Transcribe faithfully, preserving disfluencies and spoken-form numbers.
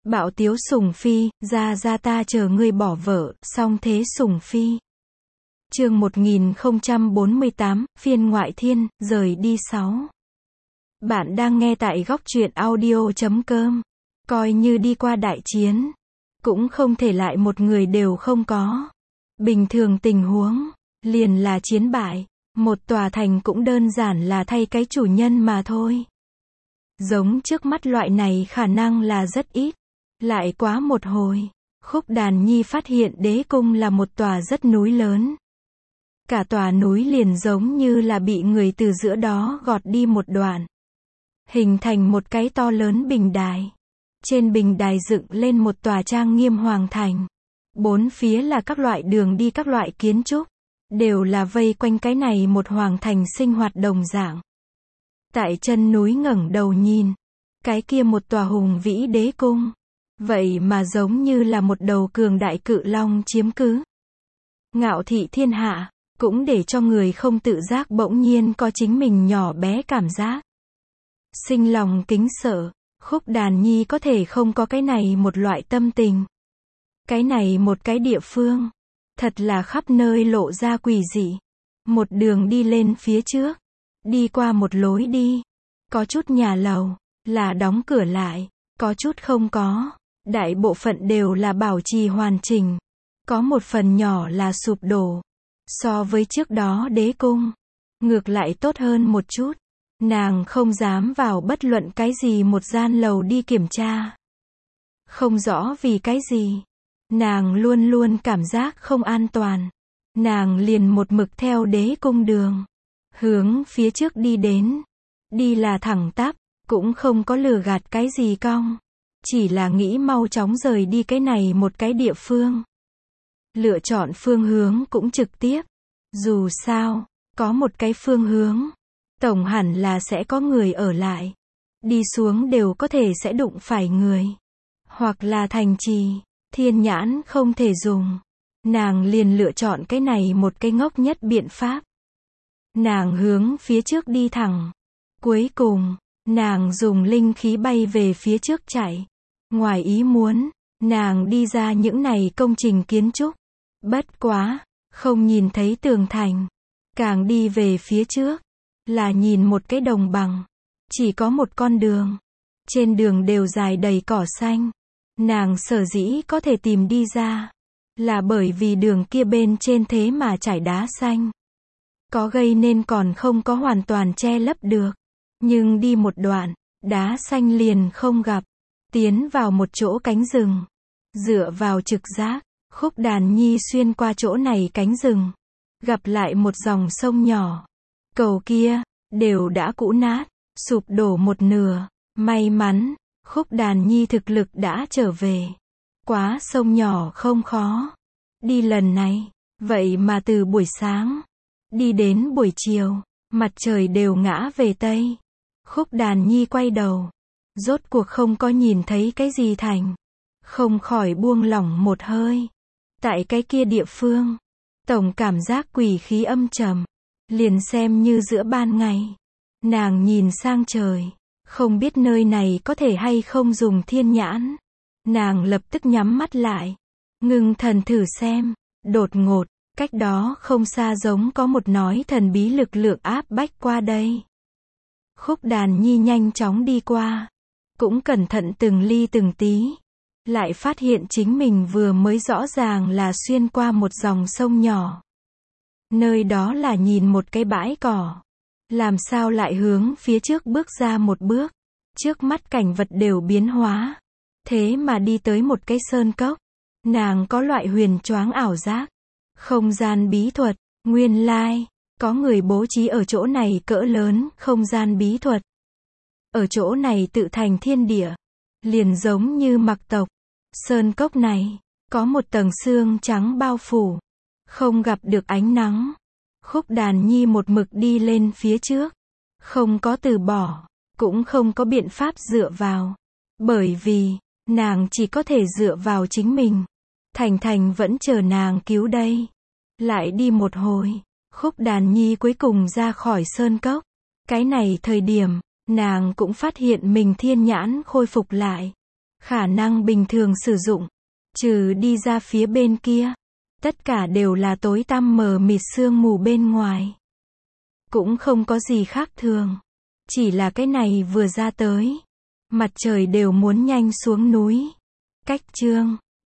Bạo tiếu Sùng Phi, ra ra ta chờ ngươi bỏ vợ, song thế Sùng Phi. Chương một nghìn không trăm bốn mươi tám, phiên ngoại thiên, rời đi sáu. Bạn đang nghe tại góc truyện audio chấm com. Coi như đi qua đại chiến, cũng không thể lại một người đều không có. Bình thường tình huống, liền là chiến bại, một tòa thành cũng đơn giản là thay cái chủ nhân mà thôi. Giống trước mắt loại này khả năng là rất ít. Lại quá một hồi, Khúc Đàn Nhi phát hiện đế cung là một tòa rất núi lớn. Cả tòa núi liền giống như là bị người từ giữa đó gọt đi một đoạn, hình thành một cái to lớn bình đài. Trên bình đài dựng lên một tòa trang nghiêm hoàng thành. Bốn phía là các loại đường đi, các loại kiến trúc, đều là vây quanh cái này một hoàng thành sinh hoạt đồng dạng. Tại chân núi ngẩng đầu nhìn, cái kia một tòa hùng vĩ đế cung, vậy mà giống như là một đầu cường đại cự long chiếm cứ. Ngạo thị thiên hạ, cũng để cho người không tự giác bỗng nhiên có chính mình nhỏ bé cảm giác. Sinh lòng kính sợ, Khúc Đàn Nhi có thể không có cái này một loại tâm tình. Cái này một cái địa phương, thật là khắp nơi lộ ra quỷ dị. Một đường đi lên phía trước, đi qua một lối đi, có chút nhà lầu là đóng cửa lại, có chút không có, đại bộ phận đều là bảo trì hoàn chỉnh, có một phần nhỏ là sụp đổ. So với trước đó đế cung, ngược lại tốt hơn một chút. Nàng không dám vào bất luận cái gì một gian lầu đi kiểm tra. Không rõ vì cái gì, nàng luôn luôn cảm giác không an toàn. Nàng liền một mực theo đế cung đường, hướng phía trước đi đến. Đi là thẳng tắp, cũng không có lừa gạt cái gì cong. Chỉ là nghĩ mau chóng rời đi cái này một cái địa phương. Lựa chọn phương hướng cũng trực tiếp. Dù sao, có một cái phương hướng, tổng hẳn là sẽ có người ở lại. Đi xuống đều có thể sẽ đụng phải người. Hoặc là thành trì, thiên nhãn không thể dùng. Nàng liền lựa chọn cái này một cái ngốc nhất biện pháp. Nàng hướng phía trước đi thẳng. Cuối cùng, nàng dùng linh khí bay về phía trước chạy. Ngoài ý muốn, nàng đi ra những này công trình kiến trúc. Bất quá, không nhìn thấy tường thành. Càng đi về phía trước, là nhìn một cái đồng bằng. Chỉ có một con đường. Trên đường đều dài đầy cỏ xanh. Nàng sở dĩ có thể tìm đi ra, là bởi vì đường kia bên trên thế mà trải đá xanh. Có gây nên còn không có hoàn toàn che lấp được. Nhưng đi một đoạn, đá xanh liền không gặp. Tiến vào một chỗ cánh rừng. Dựa vào trực giác, Khúc Đàn Nhi xuyên qua chỗ này cánh rừng. Gặp lại một dòng sông nhỏ. Cầu kia, đều đã cũ nát, sụp đổ một nửa. May mắn, Khúc Đàn Nhi thực lực đã trở về. Quá sông nhỏ không khó. Đi lần này, vậy mà từ buổi sáng, đi đến buổi chiều, mặt trời đều ngã về Tây. Khúc Đàn Nhi quay đầu. Rốt cuộc không có nhìn thấy cái gì thành. Không khỏi buông lỏng một hơi. Tại cái kia địa phương, tổng cảm giác quỷ khí âm trầm. Liền xem như giữa ban ngày. Nàng nhìn sang trời, không biết nơi này có thể hay không dùng thiên nhãn. Nàng lập tức nhắm mắt lại, ngưng thần thử xem. Đột ngột, cách đó không xa giống có một nói thần bí lực lượng áp bách qua đây. Khúc Đàn Nhi nhanh chóng đi qua, cũng cẩn thận từng ly từng tí. Lại phát hiện chính mình vừa mới rõ ràng là xuyên qua một dòng sông nhỏ. Nơi đó là nhìn một cái bãi cỏ. Làm sao lại hướng phía trước bước ra một bước. Trước mắt cảnh vật đều biến hóa. Thế mà đi tới một cái sơn cốc. Nàng có loại huyền choáng ảo giác. Không gian bí thuật, nguyên lai, có người bố trí ở chỗ này cỡ lớn không gian bí thuật. Ở chỗ này tự thành thiên địa. Liền giống như mặc tộc. Sơn cốc này, có một tầng sương trắng bao phủ. Không gặp được ánh nắng. Khúc Đàn Nhi một mực đi lên phía trước. Không có từ bỏ, cũng không có biện pháp dựa vào. Bởi vì, nàng chỉ có thể dựa vào chính mình. Thành Thành vẫn chờ nàng cứu đây. Lại đi một hồi, Khúc Đàn Nhi cuối cùng ra khỏi sơn cốc. Cái này thời điểm, nàng cũng phát hiện mình thiên nhãn khôi phục lại. Khả năng bình thường sử dụng. Trừ đi ra phía bên kia. Tất cả đều là tối tăm mờ mịt sương mù bên ngoài. Cũng không có gì khác thường. Chỉ là cái này vừa ra tới. Mặt trời đều muốn nhanh xuống núi. Cách chương